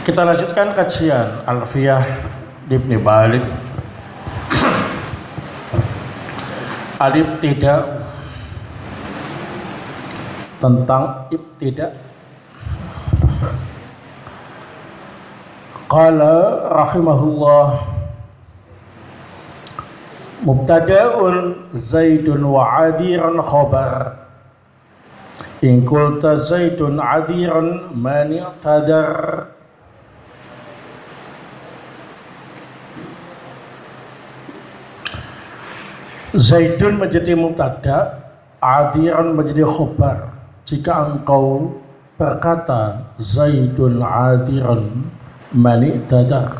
Kita lanjutkan kajian Alfiyah Ibn Malik Al-Ibtida, tentang ibtida. Qala rahimahullah, mubtada'un Zaidun wa adiran khabar, in qulta Zaidun adiran man i'tadar. Zaidun menjadi mubtada, adiran menjadi khabar jika engkau berkata Zaidun adiran man i'tadar.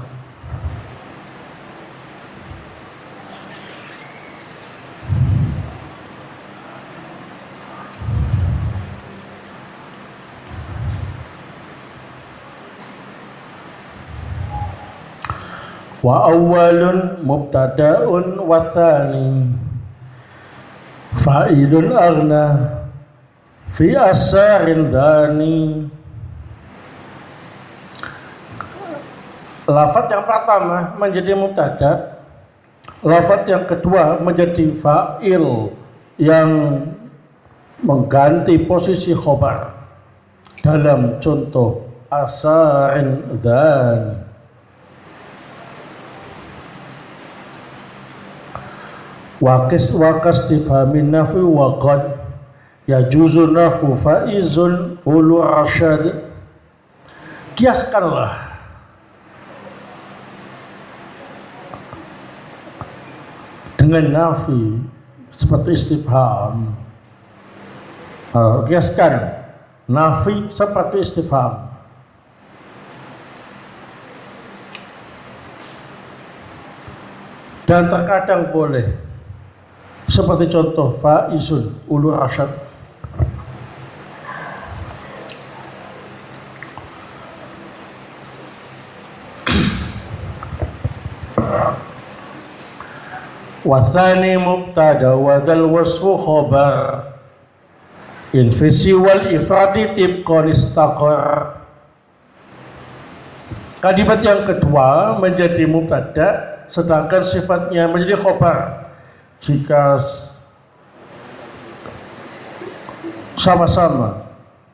Wa awwalun mubtada'un wa thani fa'ilun aghna fi asarin dani. Lafaz yang pertama menjadi mubtada, lafaz yang kedua menjadi fa'il yang mengganti posisi khobar dalam contoh asarin dani. Wakas difahamin nafi wa qad yajuzu nahu faizun ulu rasyad. Kiaskanlah dengan nafi seperti istifham. Kiaskan nafi seperti istifham. Dan terkadang boleh seperti contoh faizun ulu rasyad. Wathani mubtada wa dzal wasfu khabar, in fi siwal ifradi tibqan istaqar. Kalimat yang kedua menjadi mubtada sedangkan sifatnya menjadi khabar jika sama-sama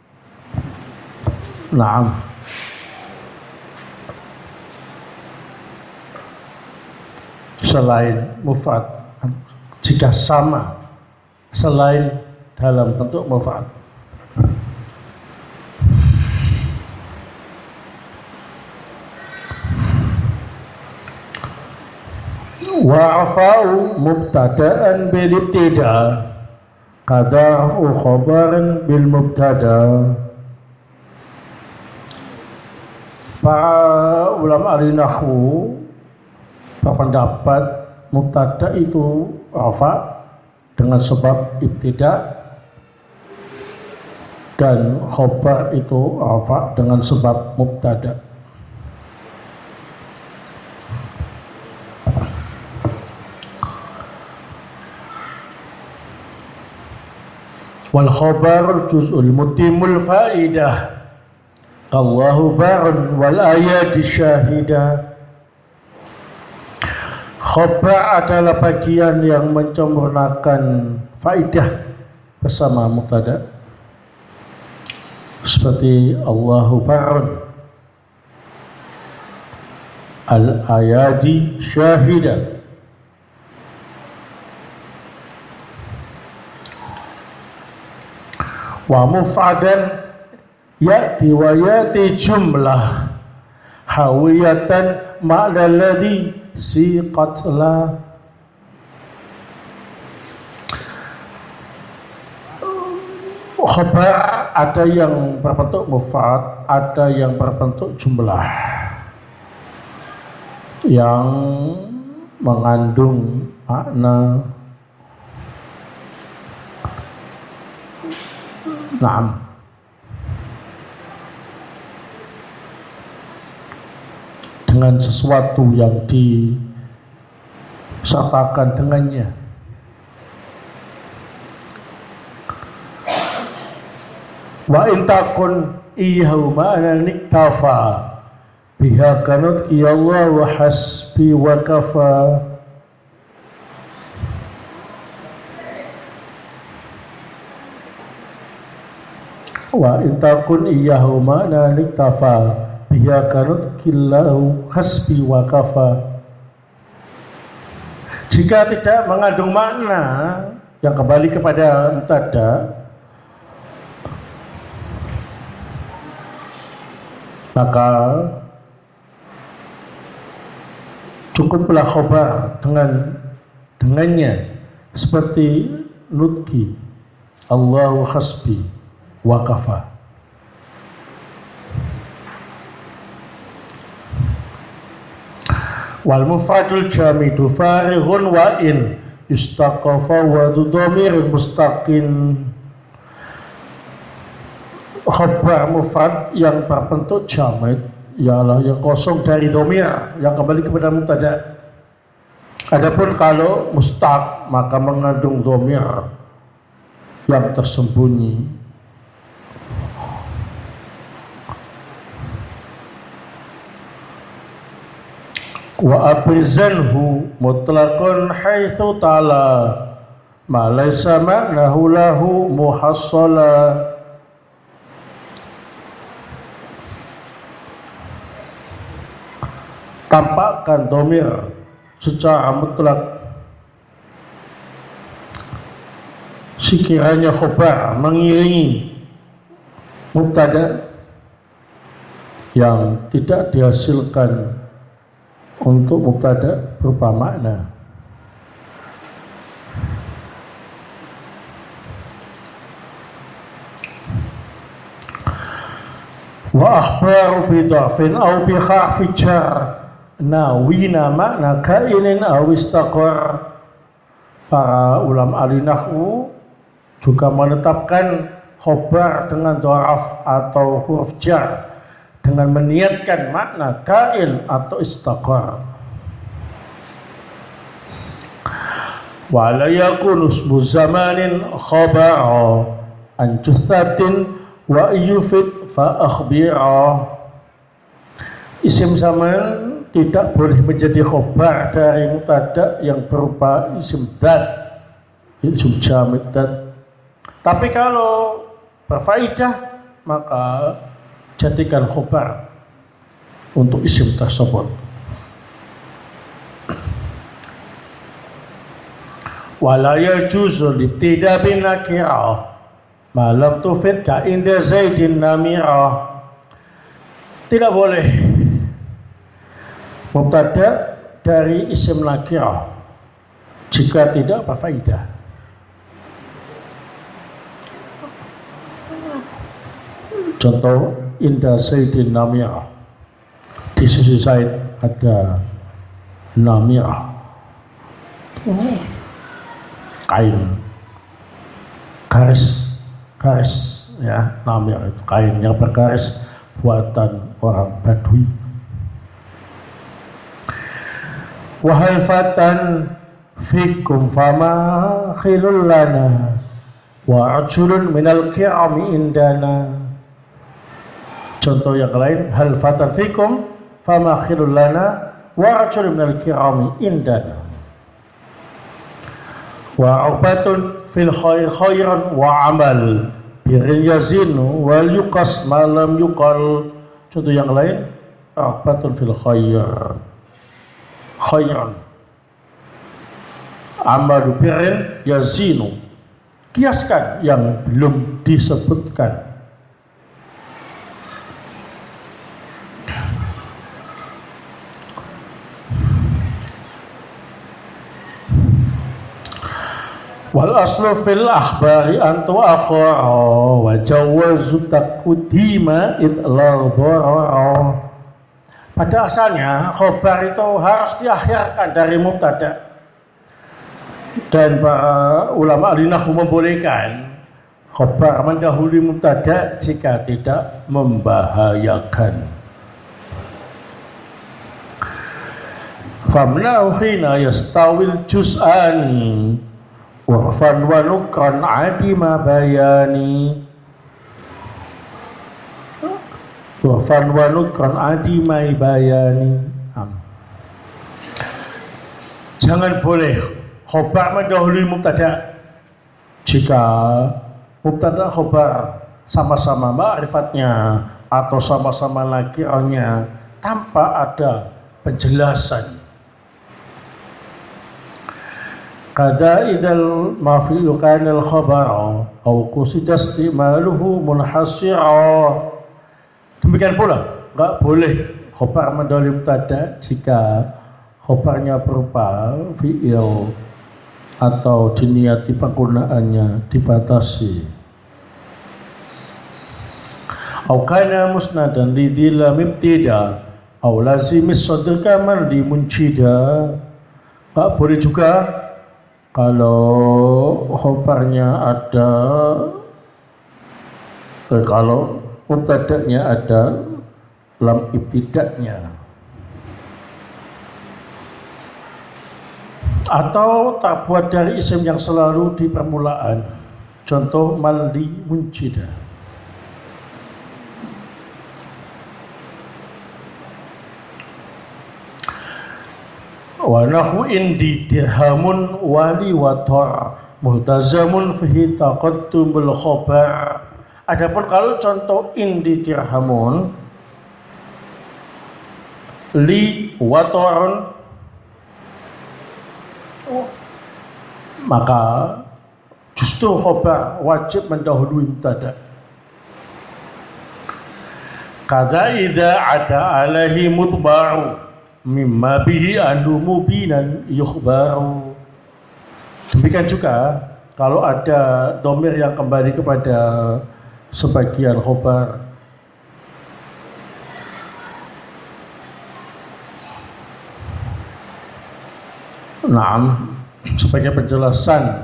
selain mufrad, jika sama selain dalam bentuk mufrad. Wa'afa'u mubtada'an bil ibtida kada'u khabaran bil mubtada. Para ulama ahli nahwu berpendapat mubtada itu rafa dengan sebab ibtida dan khabar itu rafa dengan sebab mubtada. Wal khabar juz'ul mutimul faidah Allahu barun wal ayati syahidah. Khabar adalah bagian yang menyempurnakan faidah bersama mubtada, seperti Allahu barun, al ayati syahidah. Wa muf'adan ya'ti wa ya'ti jumlah hawiyatan ma'na alladhi siqatla. Khabar ada yang berbentuk muf'ad, ada yang berbentuk jumlah yang mengandung makna dengan sesuatu yang disertakan dengannya. Wa in takun iyahu ma'ana niktafa biha kanut ya Allah wa hasbi wa kafa. Wa intakun iyahu ma'na niktafa biha kanut killahu hasbi wa kafa. Jika tidak mengandung makna yang kembali kepada mubtada, maka cukuplah khobar dengannya seperti nutki Allahu hasbi wa kafa. Wal mufradul jamidu farighun wa in istaqafa wa dhamir mustaqin. Khabar mufrad yang berbentuk jamid ialah yang kosong dari dhamir yang kembali kepada mubtada. Adapun kalau mustaq maka mengandung dhamir yang tersembunyi. Wa abrizanhu mutlaqun haitsu ta'ala ma laysa ma'nahu lahu muhassala. Tampakkan dhamir secara mutlak sekiranya khobar mengiringi mubtada yang tidak dihasilkan untuk mubtada berupa makna. Wa akhbaru bi dhafin aw bi kharfi jar nawina makna kainin aw istaqar. Para ulama ahli nahwu juga menetapkan khobar dengan dhaf atau huruf jar dengan meniatkan makna kain atau istaqar. Wa la yakunu ismu zamanin khabara an juthatin wa yufid fa akhbira. Isim zaman tidak boleh menjadi khobar dari mubtada yang berupa isim dzat, isim jamid dzat. Tapi kalau berfaedah maka jadikan khobar untuk isim tersebut. Wala yajuzu libtida bin nakirah ma lam tufid ka inda zaidin namirah. Tidak boleh mubtada dari isim nakirah jika tidak berfaedah. Contoh inda Zaidin namirah, di sisi Zaid ada namirah, kain garis ya, namirah itu kain yang bergaris buatan orang Badui. Wahai fatan fikum fama khilul lana wa ajulun minal ki'ami indana. Contoh yang lain, hal fatan fikum fama khilul lana wa ajulun minal ki'ami indana. Wa ubatun fil khair khairan wa amal birin yazinu wal yuqas malam yuqal. Contoh yang lain, ubatun fil khair khairan amal birin yazinu. Kiaskan yang belum disebutkan. Wal aslu fil akhbari antu akhara wa jawazu taqdima idlal dharara. Pada asalnya khobar itu harus diakhirkan dari mubtada, dan para ulama ahli nahwu membolehkan khobar mendahului mubtada jika tidak membahayakan. Famna'u khina yastawil juz'ani urfan wa nukran adima bayani. wa fan wa nukran adi mai bayani. Jangan boleh khobar mendahului mubtada jika mubtada khobar sama-sama ma'rifatnya atau sama-sama nakirahnya tanpa ada penjelasan. Kada idal mafi'lu kana al-khabara aw qusida istimaluhu munhasira. Demikian pula enggak boleh khobar mendahului mubtada jika khobarnya berupa fi'il atau diniati penggunaannya dibatasi. Au kana musnadan li dhila mibtida au lazimis sadr kamal di muncida. Tak boleh juga kalau khobarnya ada kalau mubtada'nya ada lam ibtida'nya atau tak buat dari isim yang selalu di permulaan. Contoh mal di muncida. Wa nahu indi dirhamun wali wator multazamun fihi taqaddumul khobar. Adapun kalau contoh indi dirhamun li watorun, maka justru khobar wajib mendahului mubtada. Kada idza ada alaihi mutba'u mimma bihi andu mubinan yukhbaru. Demikian juga kalau ada dhamir yang kembali kepada sebagian khobar. Naam, sebagai penjelasan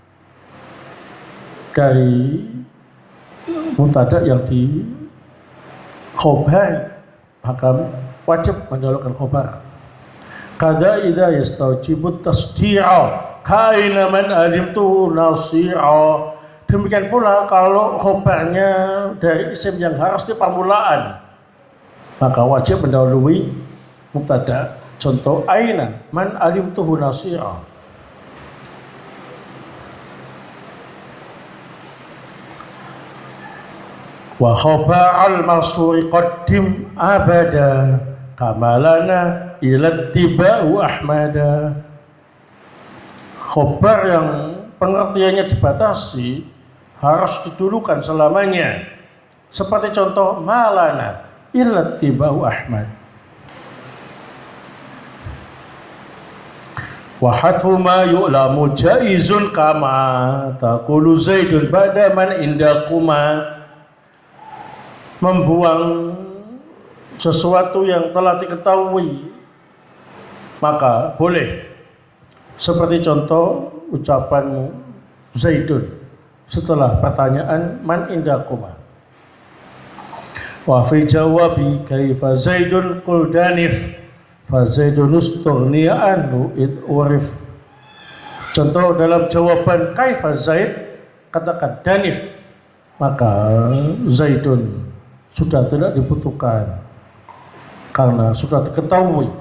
dari mubtada yang di khobar, maka wajib mendahulukan khobar. Kada idza yastawjibut tasdi'a kaina man alimtu nasi'a. Demikian pula kalau khobarnya dari isim yang harus di permulaan, maka wajib mendahului mubtada. Contoh aina man alimtuhu nasi'a. Wa khobar al-mansuri qaddim abada kamalana ila tiba'u ahmada. Khobar yang pengertiannya dibatasi harus didulukan selamanya. Seperti contoh malana ila tiba'u ahmad. Wa hatfu ma yu'lamu jaizun kama taqulu zaidun ba'da man indakuma. Membuang sesuatu yang telah diketahui maka boleh, seperti contoh ucapanmu Zaidun setelah pertanyaan man indakuma. Wa fi jawabi kaifa Zaidun qul danif fa Zaidun ustughniya anhu id urif. Contoh dalam jawaban kaifa Zaid katakan danif, maka Zaidun sudah tidak dibutuhkan karena sudah diketahui.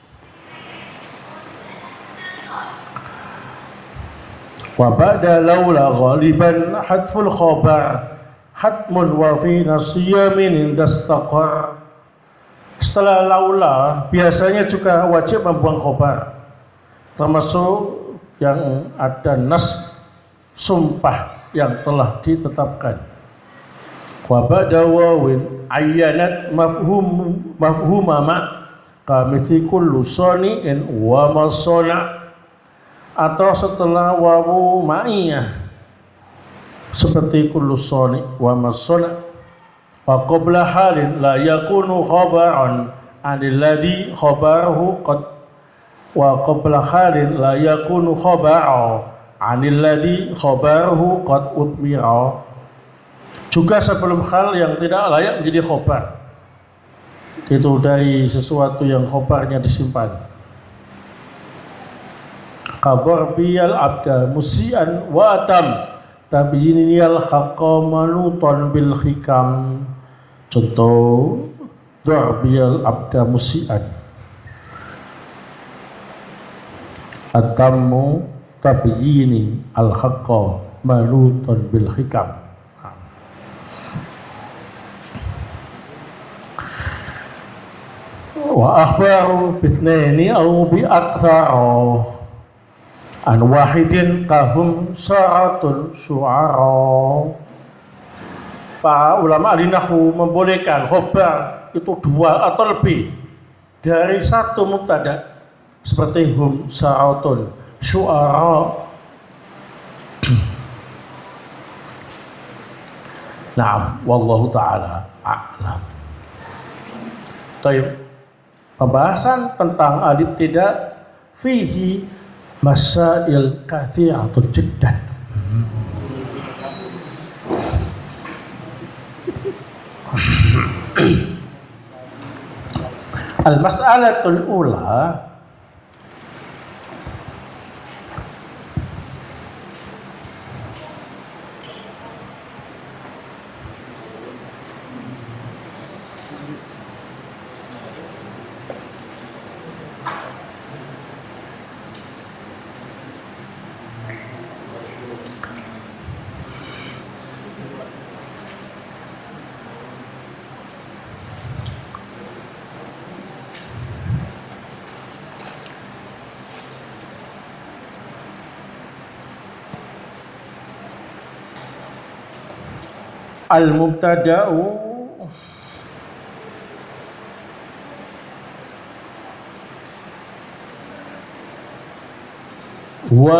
Wa ba'da laula ghaliban hadful khabar hatmun wa fi nasiyamin indastaqar. Setelah laula biasanya juga wajib membuang khabar, termasuk yang ada nas sumpah yang telah ditetapkan. Wa ba'da wawin ayyanat mafhuma ma kamithi kullu sani'in wa masana. Atau setelah wawu ma'iyah seperti kullu sani' wa masana. Wa qabla halin la yakunu khabaran anil ladzi khabaruhu qad wa qabla halin la yakunu khabaran anil ladzi khabaruhu qad utmira. Juga sebelum hal yang tidak layak menjadi khobar, itu dari sesuatu yang khobarnya disimpan. Kabar biyal abda musian wa atam tabyiniyal haqqa manuton bil hikam. Contoh Darbiyal abda musi'an, Atammu tabyini al-haqqa malutun bil hikam. Wa akhbaru bitnaini au bi aktsara an wahidin kahum sa'atul syu'ara. Para ulama ahli nahwu membolehkan khobar itu dua atau lebih dari satu mubtada, seperti hum sa'atun syu'ara. Naam, wallahu ta'ala a'lam. Baik, pembahasan tentang alif tidak fihi masail kathiratun jiddan. Al-mas'alatul ula al-mubtada'u wa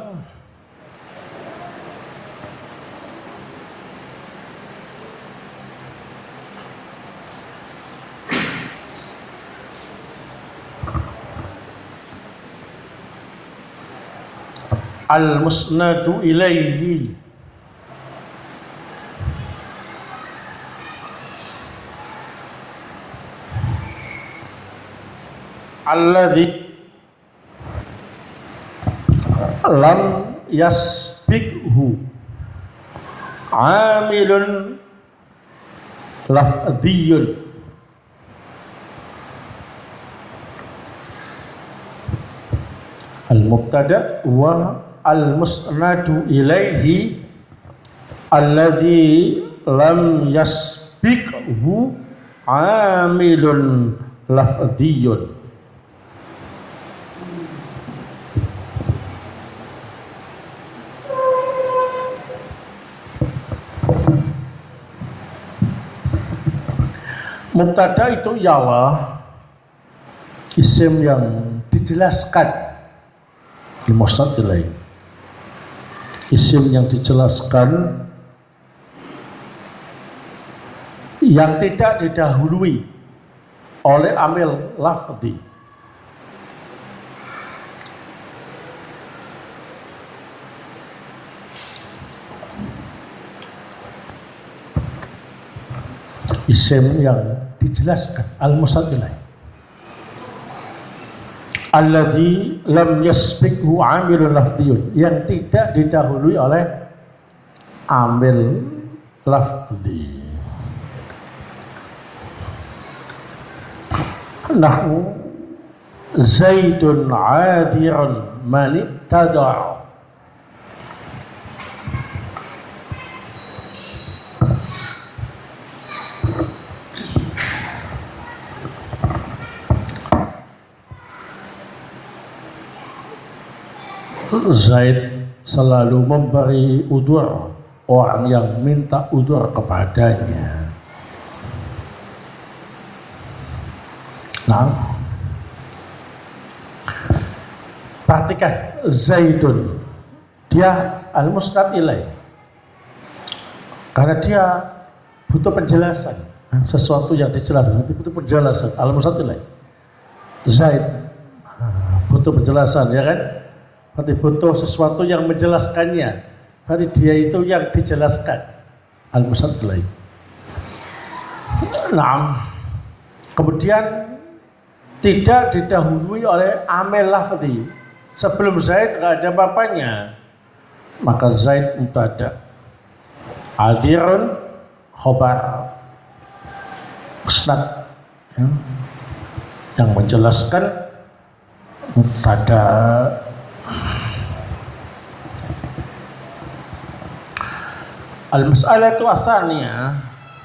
al-musnadu ilaihi alladzi lam yasbiqhu amilun lafdhiyun. Al-mubtada wa al-musnadu ilaihi alladzi lam yasbiqhu amilun lafdhiyun. Mubtada itu ialah isim yang dijelaskan, al-musnad ilaih, isim yang dijelaskan yang tidak didahului oleh amil lafzi. Isim yang dijelaskan, al-musnad ilaih, alladzi lam yasbiqhu amilun lafdhiyun, yang tidak didahului oleh amil lafzi. Nahwu Zaidun adirun man iqtada. Zaid selalu memberi udur orang yang minta udur kepadanya. Nah, perhatikan Zaidun, dia al-musnad ilaih karena dia butuh penjelasan, sesuatu yang dijelaskan, butuh penjelasan, al-musnad ilaih. Zaid butuh penjelasan, ya kan? Berarti butuh sesuatu yang menjelaskannya. Berarti dia itu yang dijelaskan, al-musnad ilaih. Nah, kemudian tidak didahului oleh amil lafzi. Sebelum Zaid nggak ada bapaknya, maka Zaid mubtada, adirun khobar, musnad, ya, yang menjelaskan mubtada. Al-mas'alatu ats-tsaniyah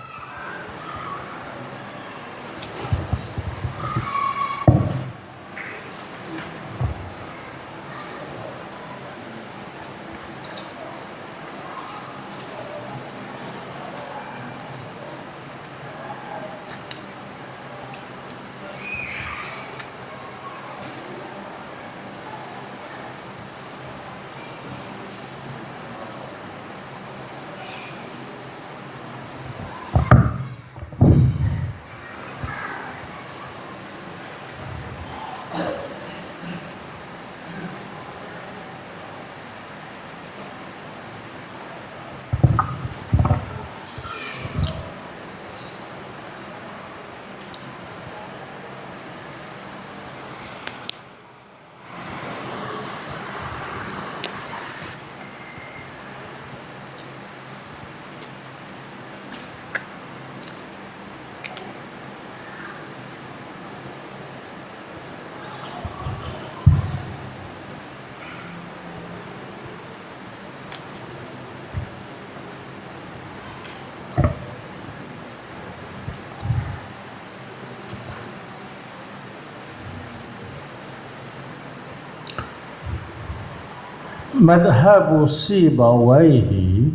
madhabu Sibawaihi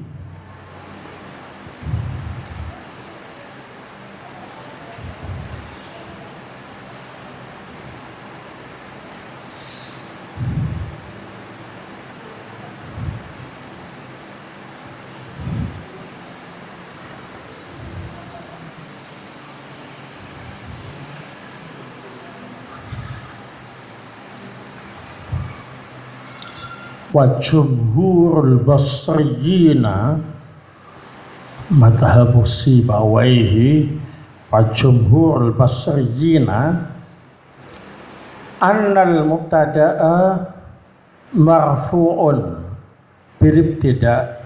wa jumhurul basriyina, madhabu Sibawaihi wa jumhurul basriyina annal mubtada'a marfu'un bil ibtida'.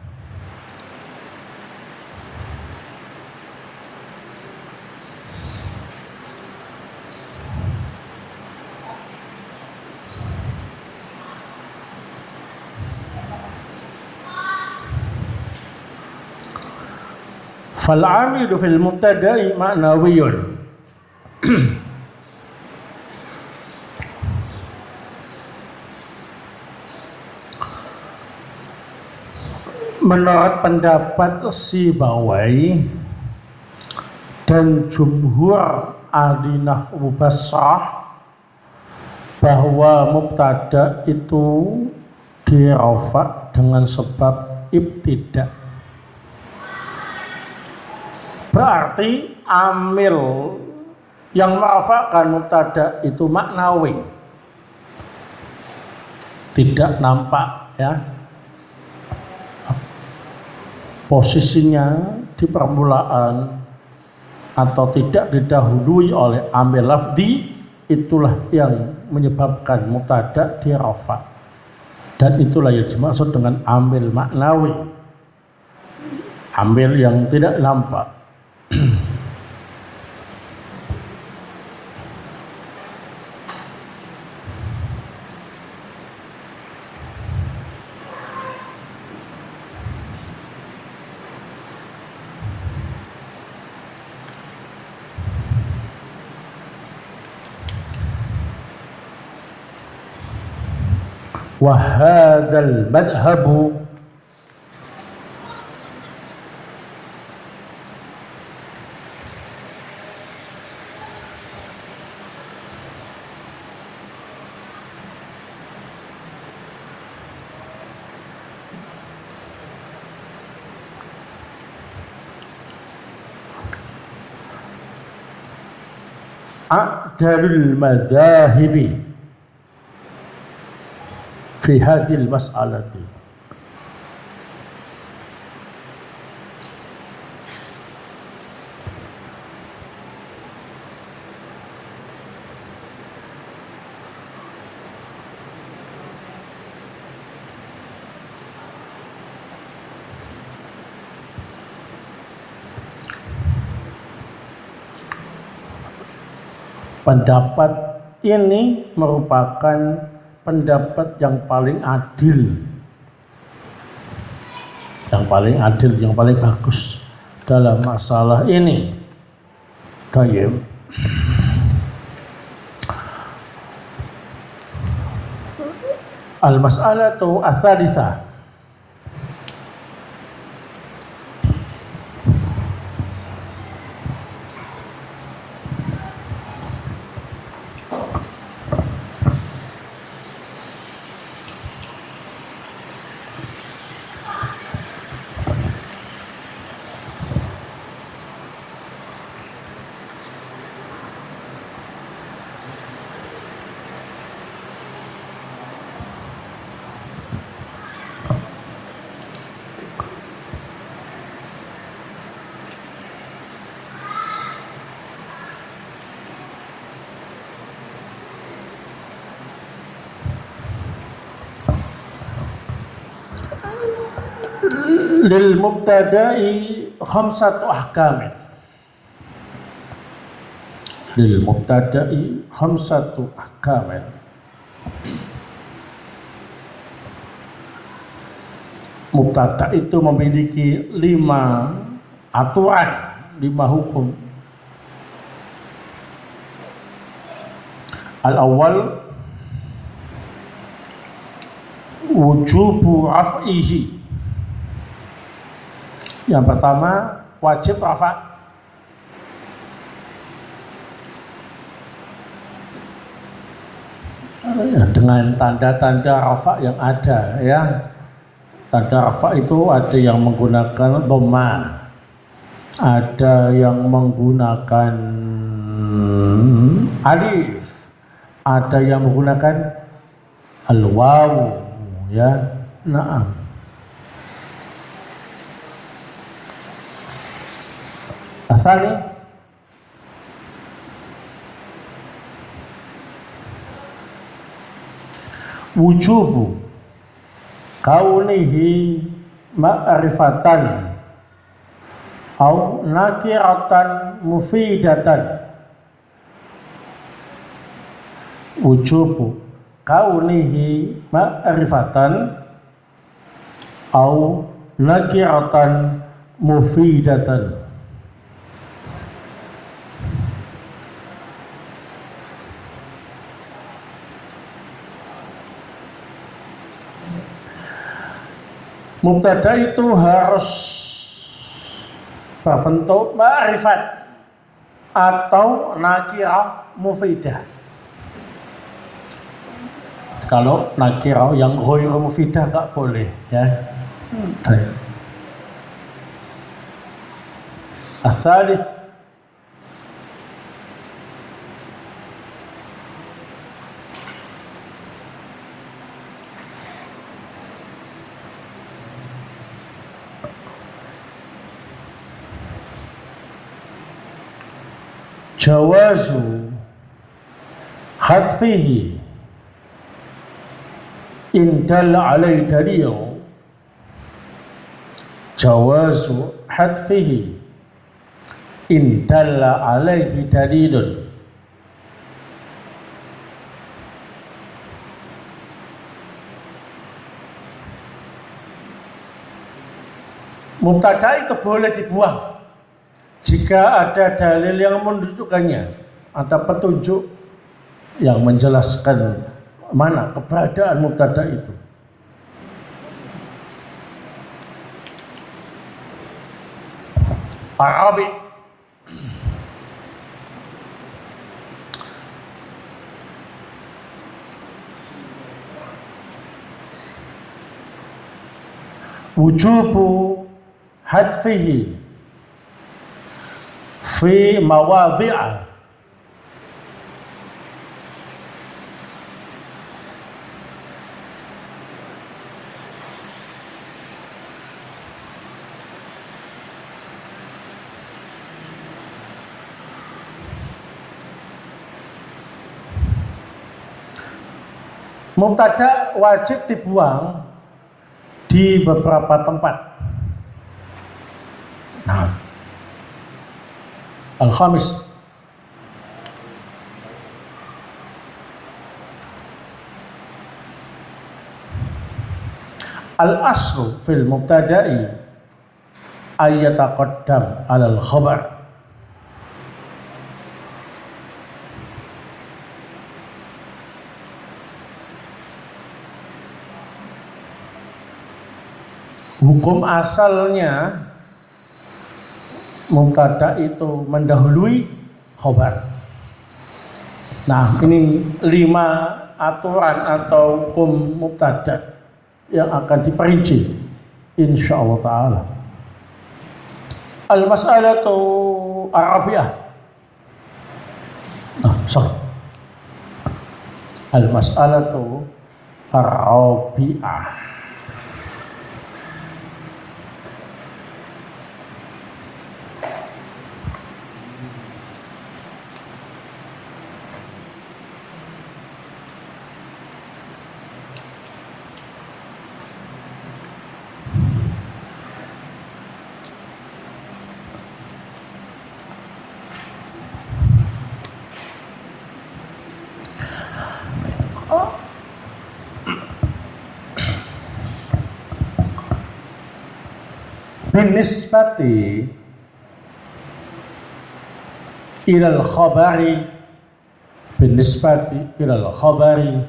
Fal amilu fil mubtada'i ma'nawiyun. Menurut pendapat Sibawai dan jumhur ahli nahwu Basrah bahwa mubtada itu dirafa dengan sebab ibtida'. Berarti amil yang merafakan mubtada itu maknawi, tidak nampak, ya, posisinya di permulaan atau tidak didahului oleh amil lafzi, itulah yang menyebabkan mubtada dirafa, dan itulah yang dimaksud dengan amil maknawi, amil yang tidak nampak. Wa hadzal madhhabu a'dalul madzahibi fi hadhil mas'alati. Pendapat ini merupakan pendapat yang paling adil, yang paling bagus dalam masalah ini. Tayyib. Al-mas'alatu ats-tsalitsah. Lil mubtada'i khamsatu ahkamin. Lil mubtada'i khamsatu ahkamin. Mubtada itu memiliki 5 aturan, 5 hukum. Al-awwal wujubu raf'ihi. Yang pertama, wajib rafa'. Dengan tanda-tanda rafa' yang ada, ya. Tanda rafa' itu ada yang menggunakan dhamma, ada yang menggunakan alif, ada yang menggunakan al-waw, ya. Na'am. Asali wujubu kaunihi ma'rifatan au nakiratan mufidatan. Wujubu kaunihi ma'rifatan au nakiratan mufidatan. Mubtada itu harus berbentuk ma'rifat atau nakirah mufidah. Kalau nakirah yang ghairu mufidah enggak boleh, ya. As-salits jawazu hadfihi in dalla alaihi dalil. Jawazu hadfihi in dalla alaihi dalilun. Mubtada itu boleh dibuang jika ada dalil yang menunjukkannya, ada petunjuk yang menjelaskan mana keberadaan mubtada itu. Arabi wujubu hadfihi fi mawadhi'a mubtada wajib dibuang di beberapa tempat. Nah, al-khamis Al-aslu fil mubtada'i ayyataqaddam alal khabar. Hukum asalnya mubtada itu mendahului khabar. Nah, ini 5 aturan atau hukum mubtada yang akan diperinci insyaallah taala. Al-mas'alatu ar-rabi'ah. Al-mas'alatu ar-rabi'ah. Binisbati ilal khabari, binisbati ilal khabari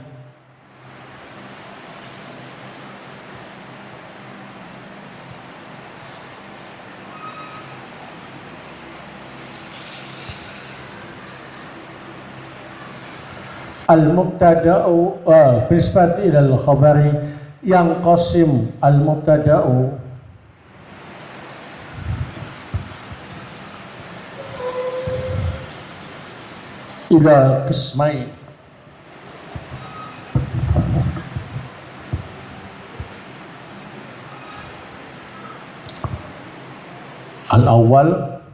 al-mubtada'u binisbati ilal khabari yang qasim al-mubtada'u ila qismain. Al-awwal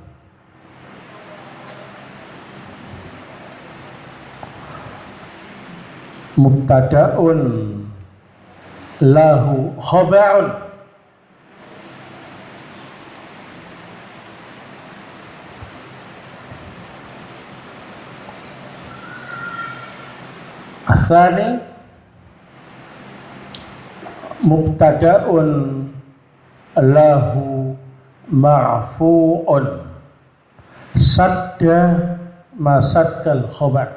mubtada'un lahu khabarun Tsani mubtada'un lahu marfu'un sadda masaddal khabar.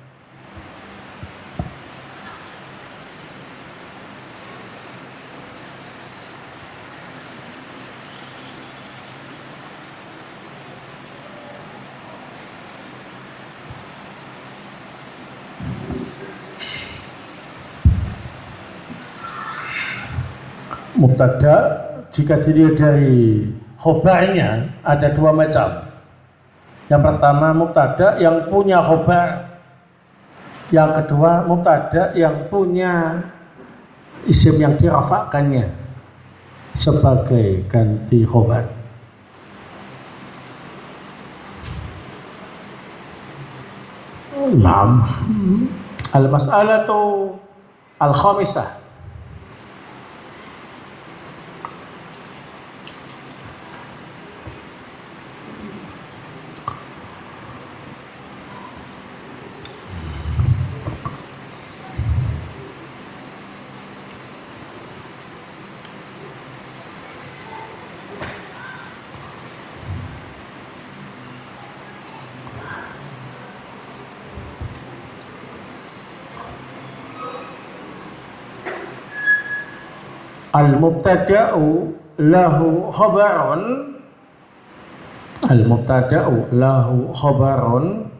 Mubtada jika dilihat dari khobarnya ada 2 macam. Yang pertama mubtada yang punya khobar, yang kedua mubtada yang punya isim yang dirafa'kannya sebagai ganti khobar. Naam. Al-mas'alatu al-khamisah. Al-mubtada'u lahu khabarun, al-mubtada'u lahu khabarun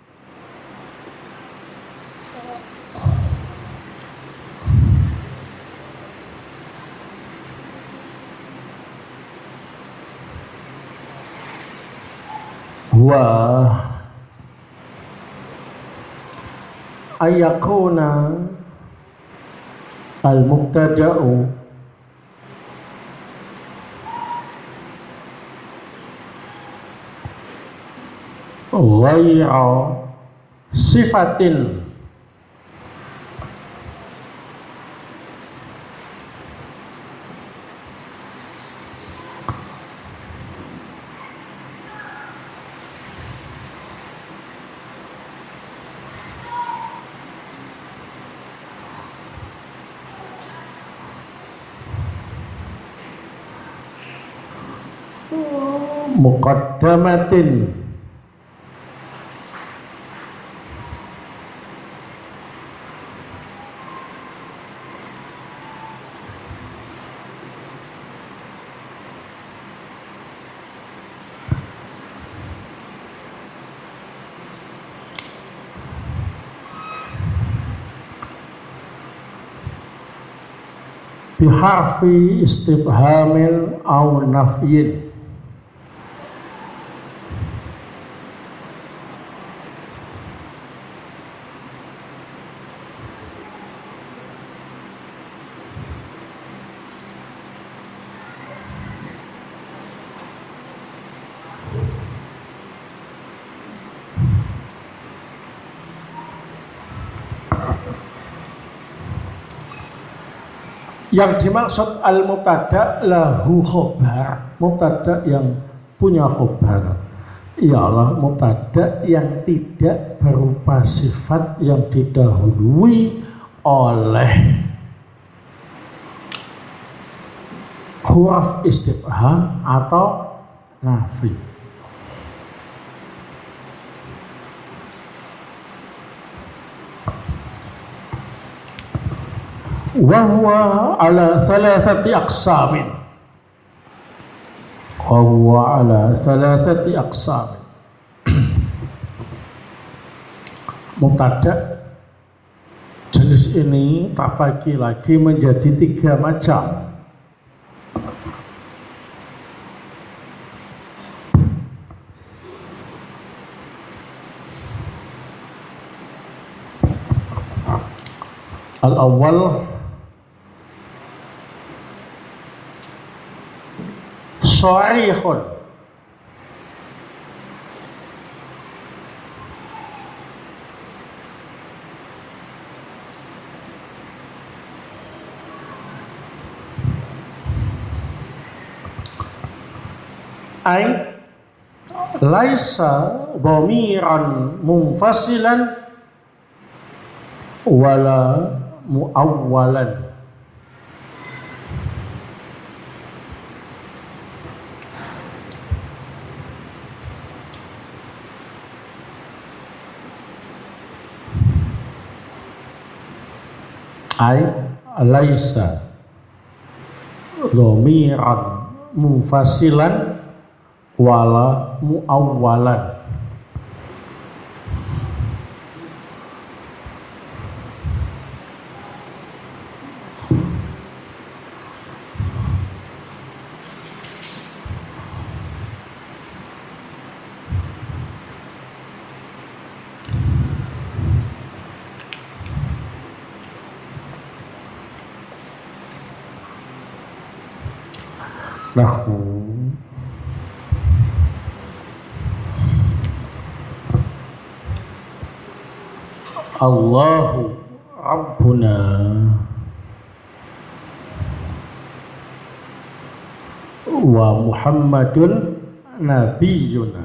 wa ayakuna al-mubtada'u ghayra sifatin muqaddamatin biharfi istifhamin au nafyin. Yang dimaksud al-mubtada lahu khobar, mubtada yang punya khobar ialah mubtada yang tidak berupa sifat yang didahului oleh huruf istifham atau nafi. Wahuwa ala thalathati aqsamin. Wahuwa ala thalathati aqsamin. Mubtada jenis ini terbagi lagi menjadi 3 macam. Al-awwal sharihun, ay laisa dhamiran munfasilan wala muawwalan. Ay laisa dhamiran munfasilan wala muawwalan. Nahu Allahu Rabbuna wa Muhammadun Nabiyuna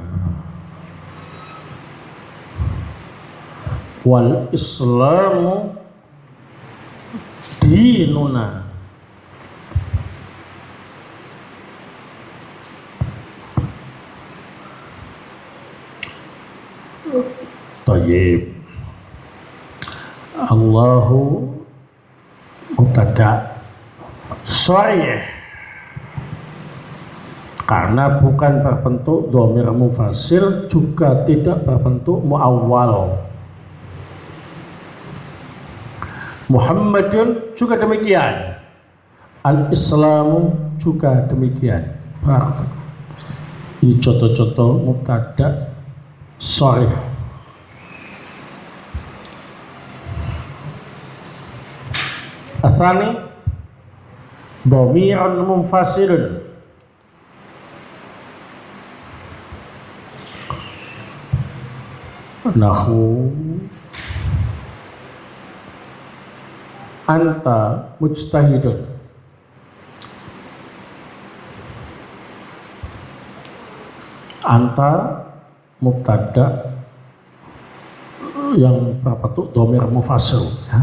wal Islamu dinuna. Tayyib. Allahu mubtada sahih karena bukan berbentuk dhamir mufasil, juga tidak berbentuk muawwal. Muhammadun juga demikian, al-Islamu juga demikian. Ini contoh-contoh mubtada sahih. Atsani dhamirun munfasilun, nahu anta mujtahidun. Anta mubtada yang berbentuk dhamir munfasil, ya.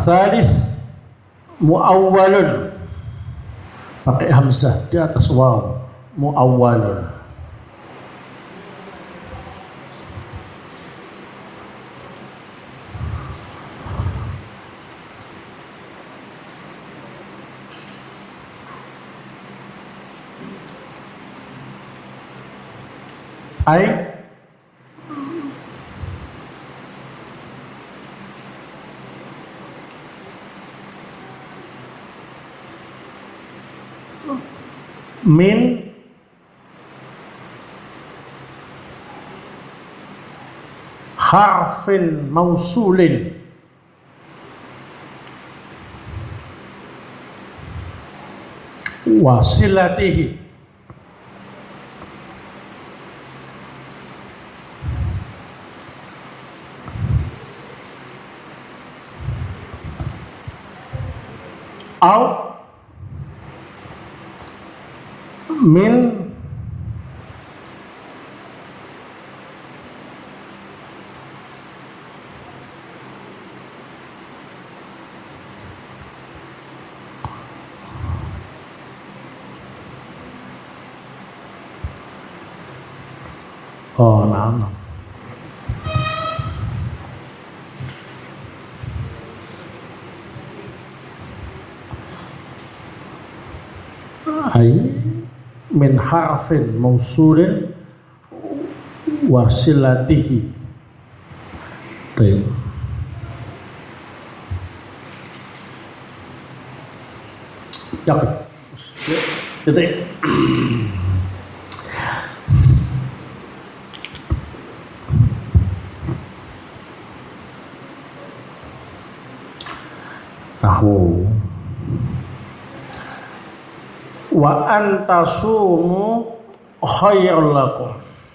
Ats-tsalits muawwalun, pakai hamzah di atas waw, muawwalun. Ai min harfin mausulin wasilatihi au min nah. Ai min harfin mausulin wasilatihi. Tayyib. Yakin. Titik. Nahwu wa antasumu khairul lakum,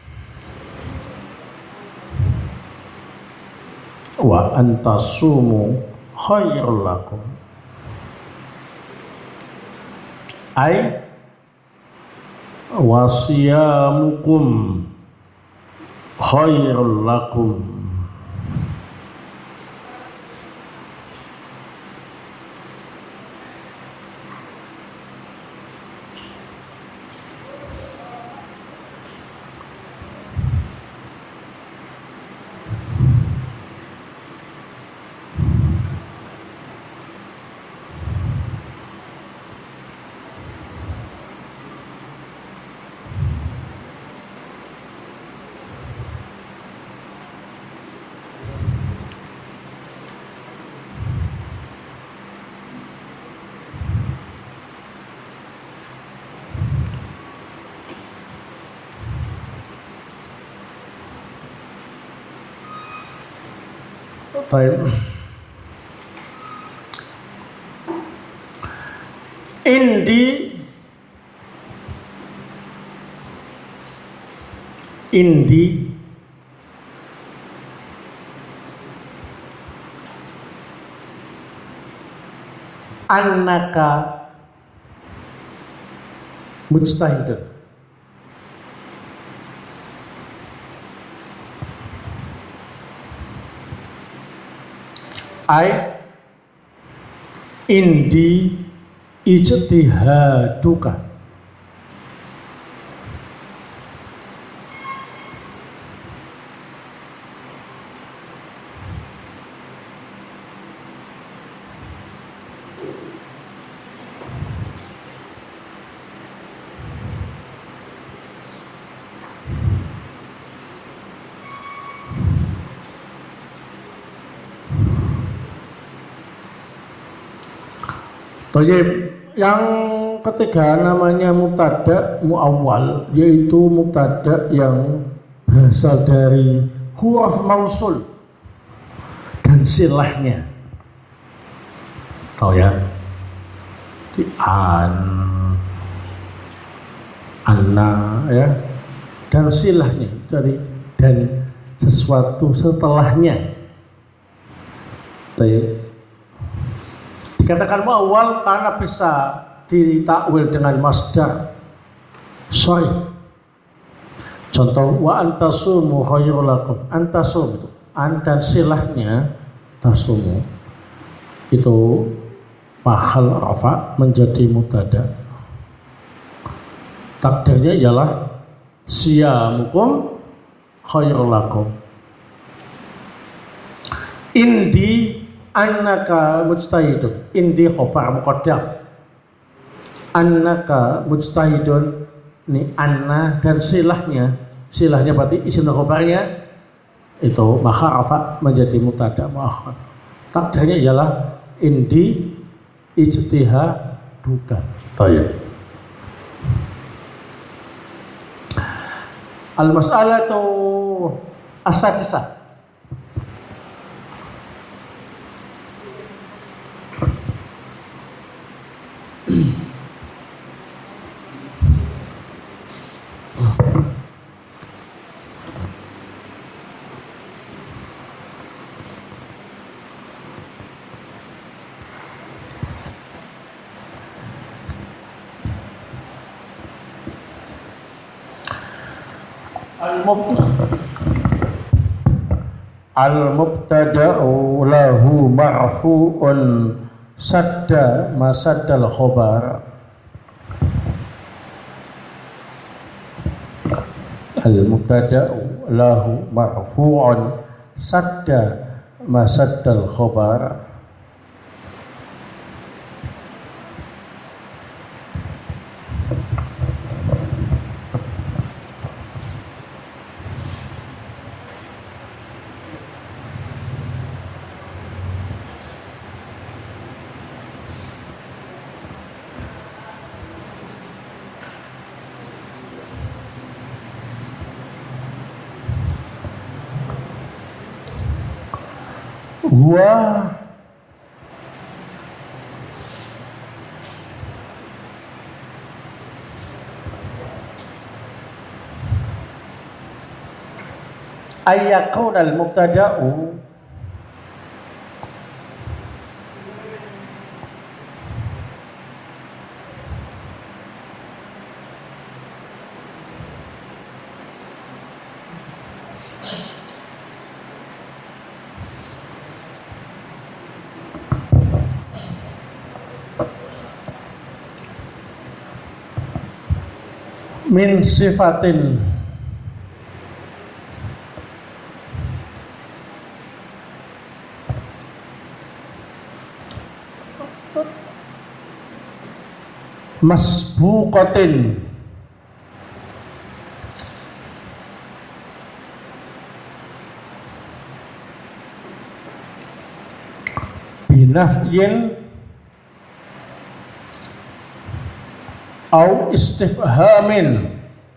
wa antasumu khairul lakum, ai wasiyamukum khairul lakum. Baik. Indi annaka mujtahidun. Ai indi ijtihaduka, Toyib. Yang ketiga namanya mubtada muawwal, yaitu mubtada yang berasal dari huruf mausul dan silahnya. Tahu ya? Di anna ya, dan silahnya dari dan sesuatu setelahnya. Toyib. Dikatakan muawwal karena bisa ditakwil dengan masdar sorry. Contoh wa antasumu khairul lakum, antasum itu an dan silahnya tasumu itu mahal rafa menjadi mubtada. Takdirnya ialah siyamukum khairul lakum. Indi annaka mujtahidun. Indi khobar muqaddam. Annaka mujtahidun. Ini anna dan silahnya berarti isim khobarnya itu maka rafa menjadi mubtada muakhar. Takdirnya ialah indi ijtihaduka. Baik. Al-mas'alatu as-sadisah. Al-mubtada'u lahu marfu'un sadda masaddal khobar. Al-mubtada'u lahu marfu'un sadda masaddal khobar. Huwa ayyakun al-mubtada'u min sifatin masbuqatin binafyin au istifhamin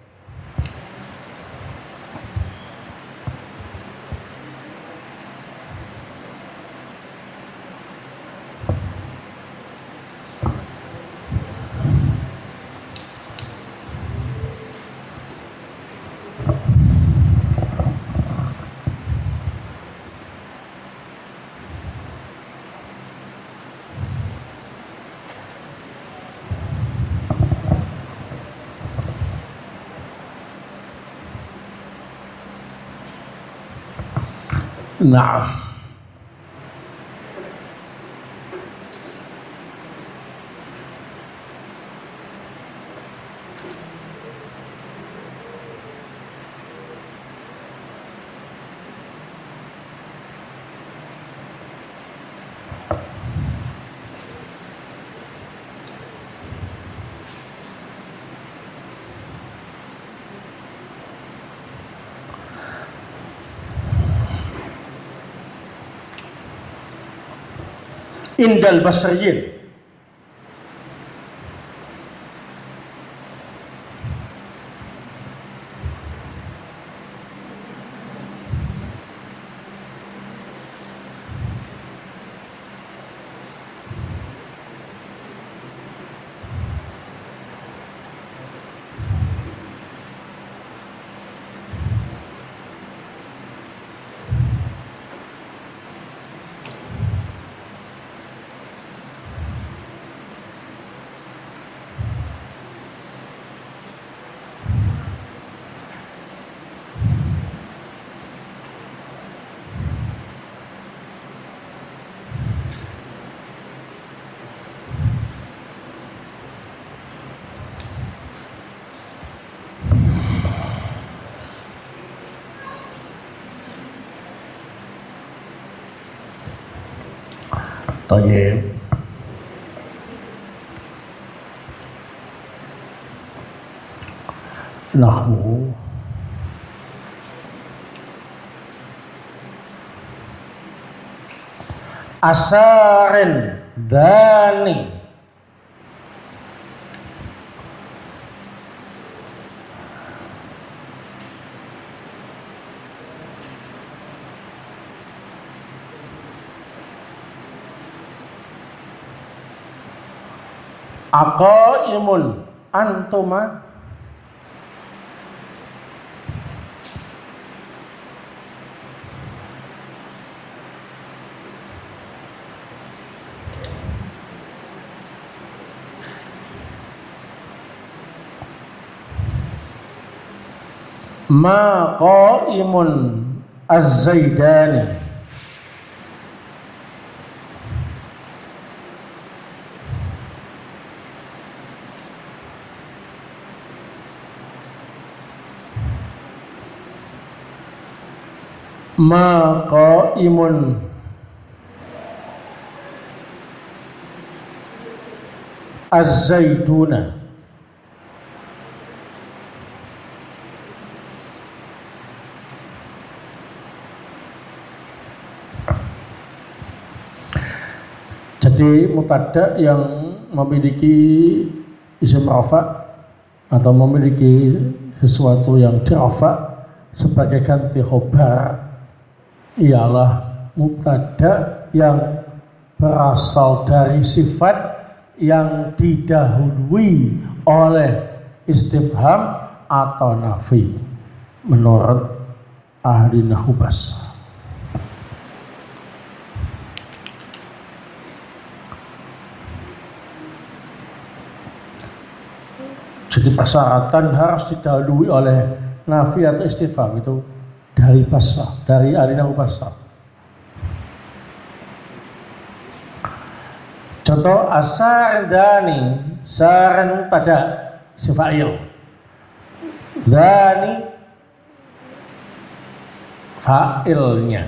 na'am. Indal basriyin Thayyib. Nahwu asarin dani aqaimun antuma ma qaimun az-zaidani ma qaimun az-zaiduna. Jadi mubtada yang memiliki isim rafa atau memiliki sesuatu yang dirafa sebagai ganti khobar ialah mubtada yang berasal dari sifat yang didahului oleh istifham atau nafi menurut ahli nahwu basah. Jadi persyaratan harus didahului oleh nafi atau istifham itu dari basah, dari ahli nahwu basah. Contoh asar dani, saran pada sifa'il, dani fa'ilnya,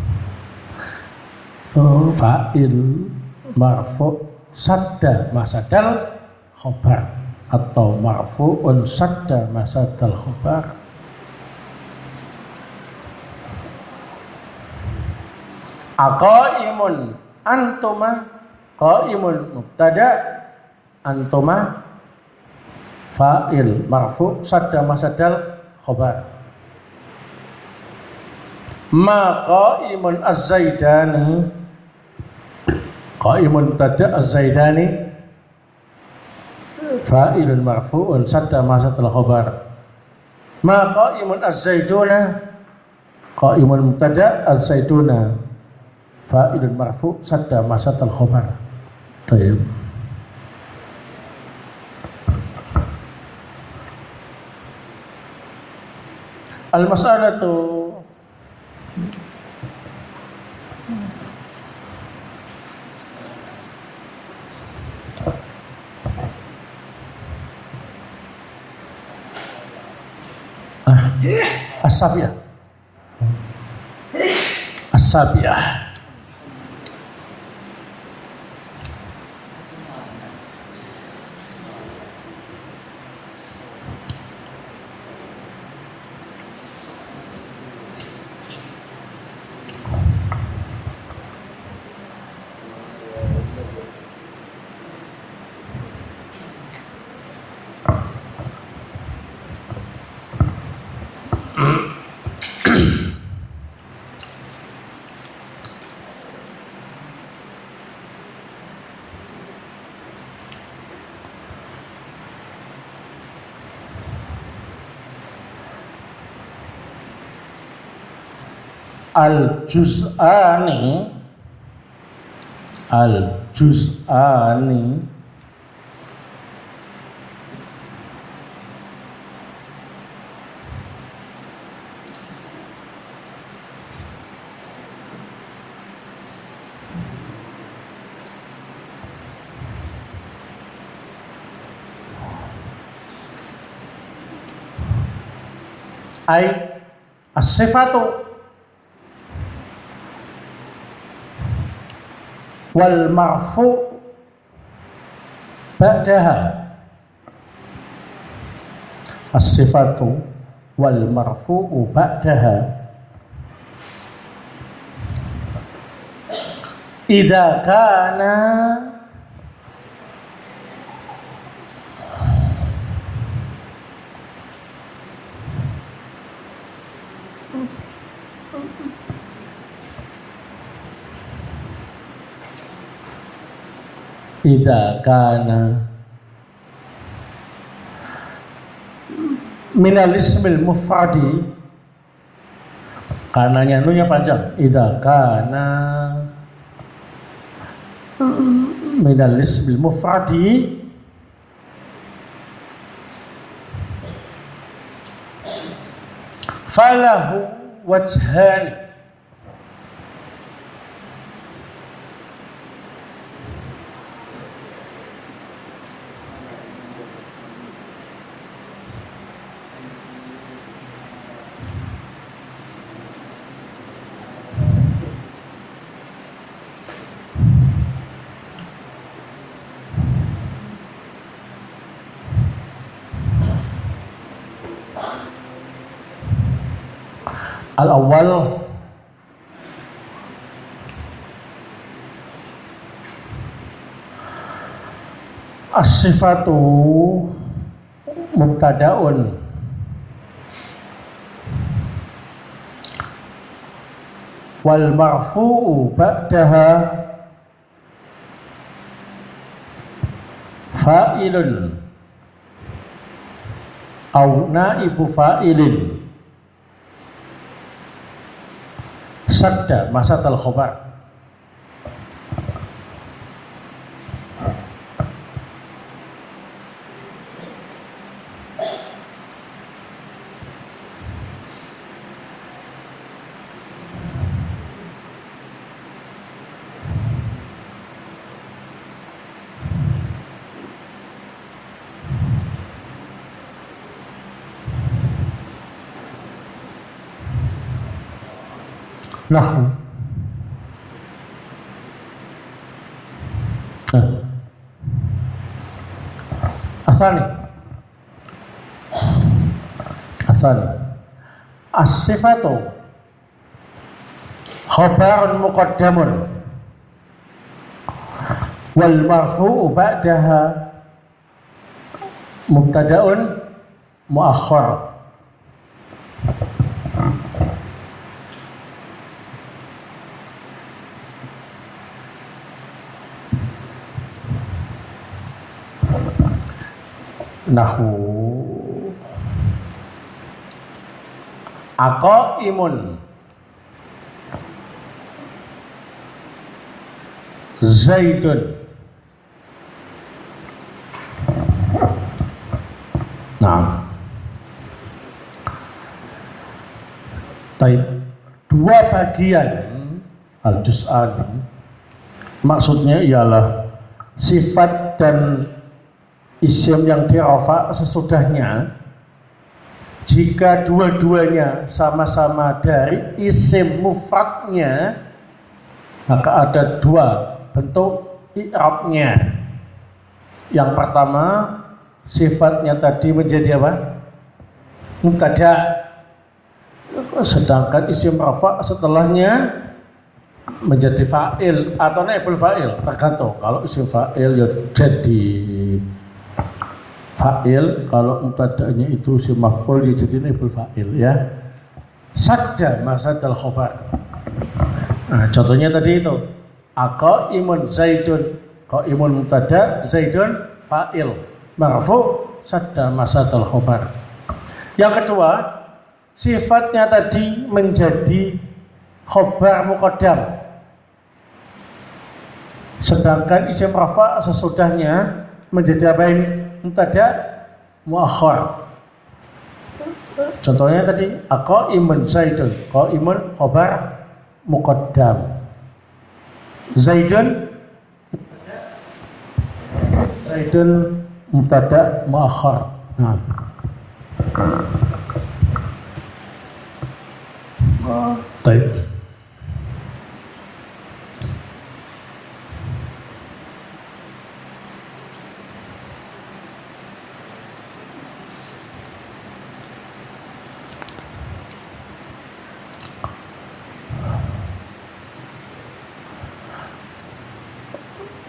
fa'il marfu sadda masadal khobar atau marfu'un sadda masadal khobar. Aqaimun antuma, qaimun mubtada, antuma fa'il marfu sadda masadal khobar. Ma qaimun az-zaidani, qaimun mubtada, az-zaidani fa'ilun marfu'un sadda masadal khobar. Ma qaimun az-zaiduna, qaimun mubtada, az-zaiduna fa'ilun marfu' sadda masadal khobar. Tayyib. Al-mas'alatu as-sabiah. As-sabiah. Al-juz'ani, al-juz'ani ay as-sifatu wal marfu ba'daha. As-sifatu wal marfu'u ba'daha idza kana minal ismil mufradi, kananya nunya panjang, idza kana minal ismil mufradi falahu wajhan. Al-awwal as-sifatu mubtada'un wal marfu'u ba'daha fa'ilun au naibu fa'ilin sadda masatal khobar. Nahwu. Athani. As-sifatu khabarun muqaddamun wal marfu'u ba'daha mubtada'un muakhkhar. Nahwu aqaimun zaidun. Nah, dua bagian al-juz'an maksudnya ialah sifat dan isim yang dirafa sesudahnya. Jika dua-duanya sama-sama dari isim mufradnya, maka ada dua bentuk i'rabnya. Yang pertama, sifatnya tadi menjadi apa? Mubtada. Sedangkan isim rafa setelahnya menjadi fa'il atau naibul fa'il, tergantung. Kalau isim fa'il ya jadi fa'il, kalau mubtada'nya itu isim maf'ul ya jadi naibul fa'il ya. Sadda masadal khobar. Nah, contohnya tadi itu aqaimun zaidun, qaimun mubtada, zaidun fa'il, marfu, sadda masadal khobar. Yang kedua, sifatnya tadi menjadi khobar muqaddam, sedangkan isim rafa sesudahnya menjadi apa ini? Mubtada muakhkhar. Contohnya tadi aqaimun zaidun, qaimun khobar muqaddam, zaidun mubtada muakhkhar. Nah. Baik.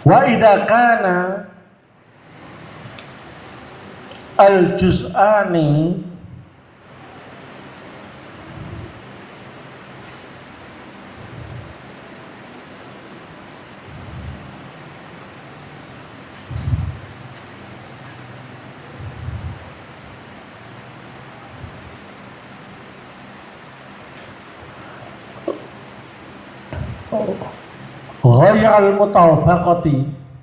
Wa idza kana al-juz'ani ghayral mutabaqati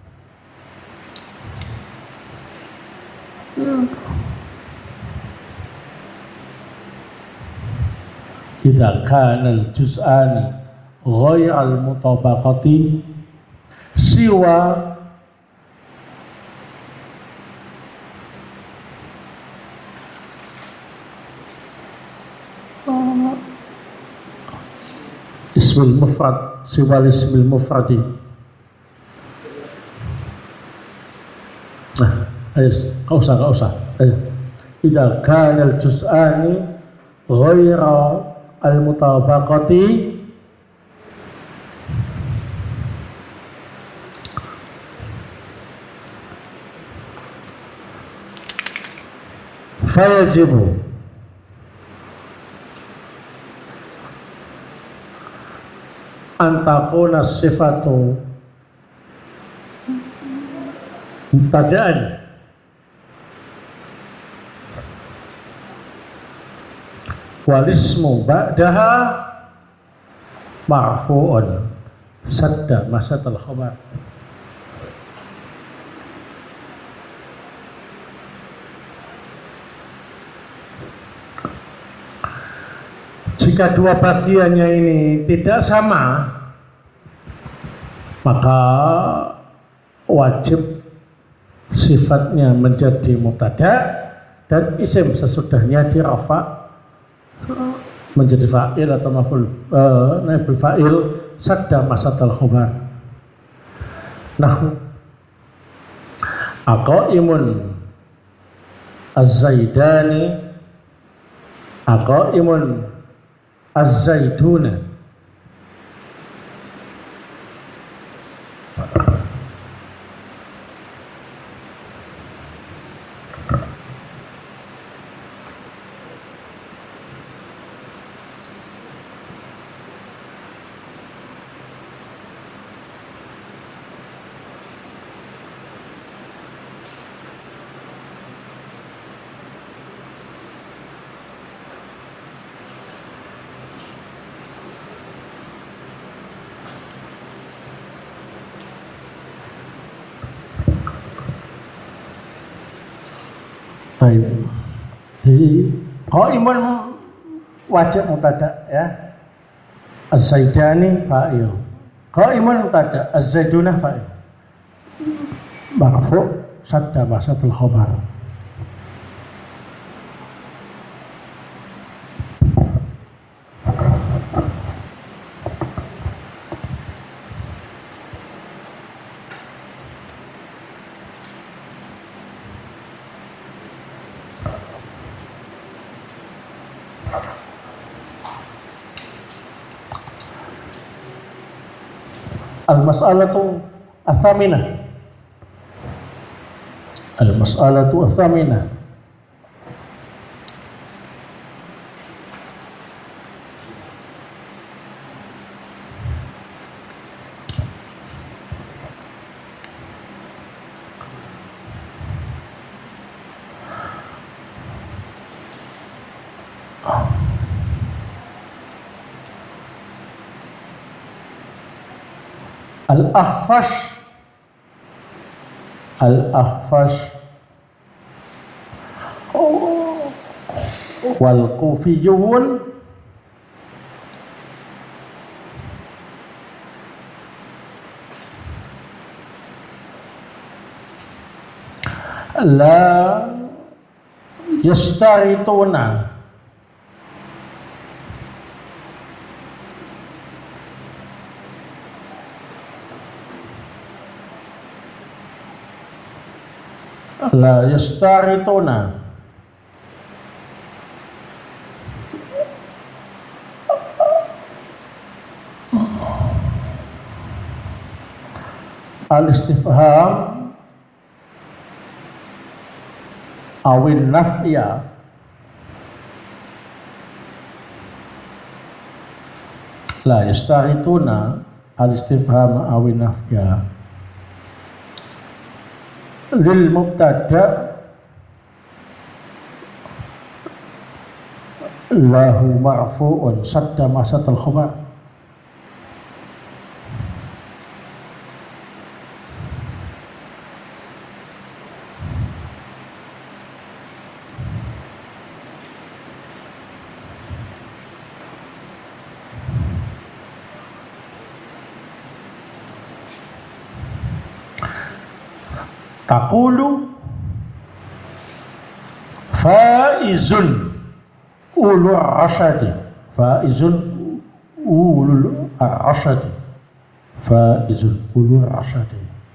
idza kana al-juz'ani ghayral mutabaqati siwa ismil mufrad siwal ismil mufradi. Nah, ayo, kau usah. Ayo. Idza kana al-juz'ani ghayra al-mutabaqati fayajibu antakuna sifatu mubtada'an walismu ba'daha marfu'un sadda masatal khabar. Jika dua bagiannya ini tidak sama, maka wajib sifatnya menjadi mubtada dan isim sesudahnya dirafa menjadi fa'il atau maf'ul naibul fa'il sadda masatal khabar. Nahwu aqaimun az-zaidani aqaimun az-zaiduna. Jadi qaimun wajib mubtada ya. Az-zaidani fa'il. Qaimun mubtada, az-zaiduna fa'il. Marfu' sadda masatul khabar. Al-mas'alatu ats-tsaminah. Al-mas'alatu ats-tsaminah. Al-Akhfash wal Kufiyun la yastarituna al-istifham awin naf'ya la yastarituna al-istifham awin naf'ya lil mubtada lahu marfu'un sadda masatal khabar. Taqulu faizun ulul asyadi, faizun ulul asyadi, faizun ulul asyadi.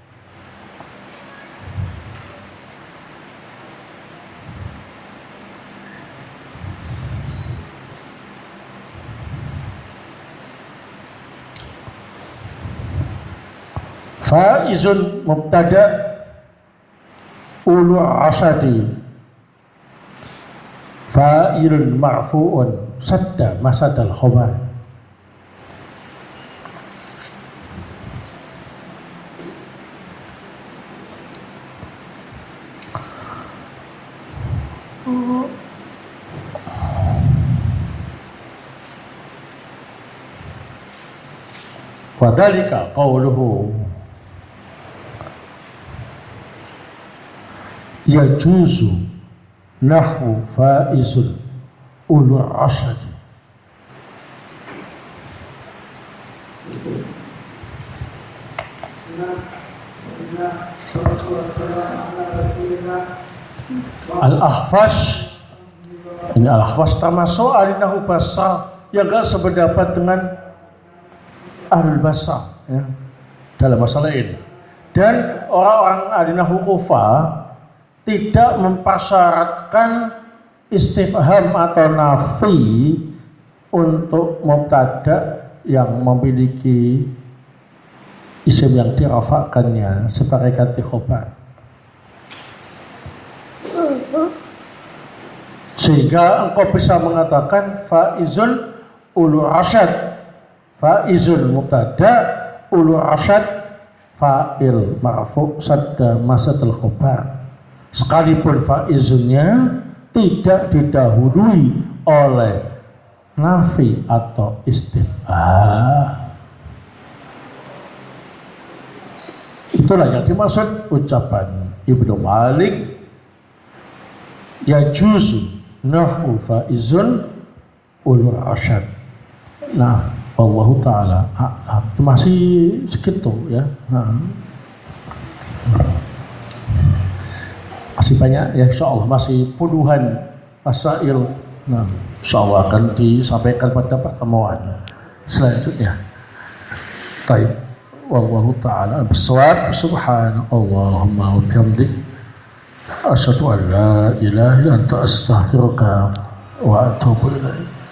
Faizun mubtada ulul asyadi, fa'ilun marfu'un sadda masadal khabar. Wadhalika qawluhu yajuzu nahwu faizun ulul asyadi. Al-Ahfash, ini Al-Ahfash termasuk ahli nahwu basah yang gak sependapat dengan ahlul basah ya, dalam masalah ini. Dan orang-orang ahli nahwu Kufah tidak mempersyaratkan istifham atau nafi untuk mubtada yang memiliki isim yang dirafa'kannya sebagai ganti khobar, sehingga engkau bisa mengatakan faizun ulul asyad, faizun mubtada ulul asyad fa'il marfu' sadda masadal khobar, sekalipun faizunnya tidak didahului oleh nafi atau istifham. Itulah yang dimaksud ucapan Ibnu Malik, yajuzu nahwu faizun ulul asyad. Nah, wallahu ta'ala a'lam. Itu masih segitu ya. Masih banyak ya, insyaallah masih puluhan masail. Nah, insyaallah akan disampaikan pada pertemuan selanjutnya. Baik. Wallahu ta'ala bisawab. Subhanallahumma wa bihamdik asyhadu an la ilaha illa anta astaghfiruka wa atubu ilaik.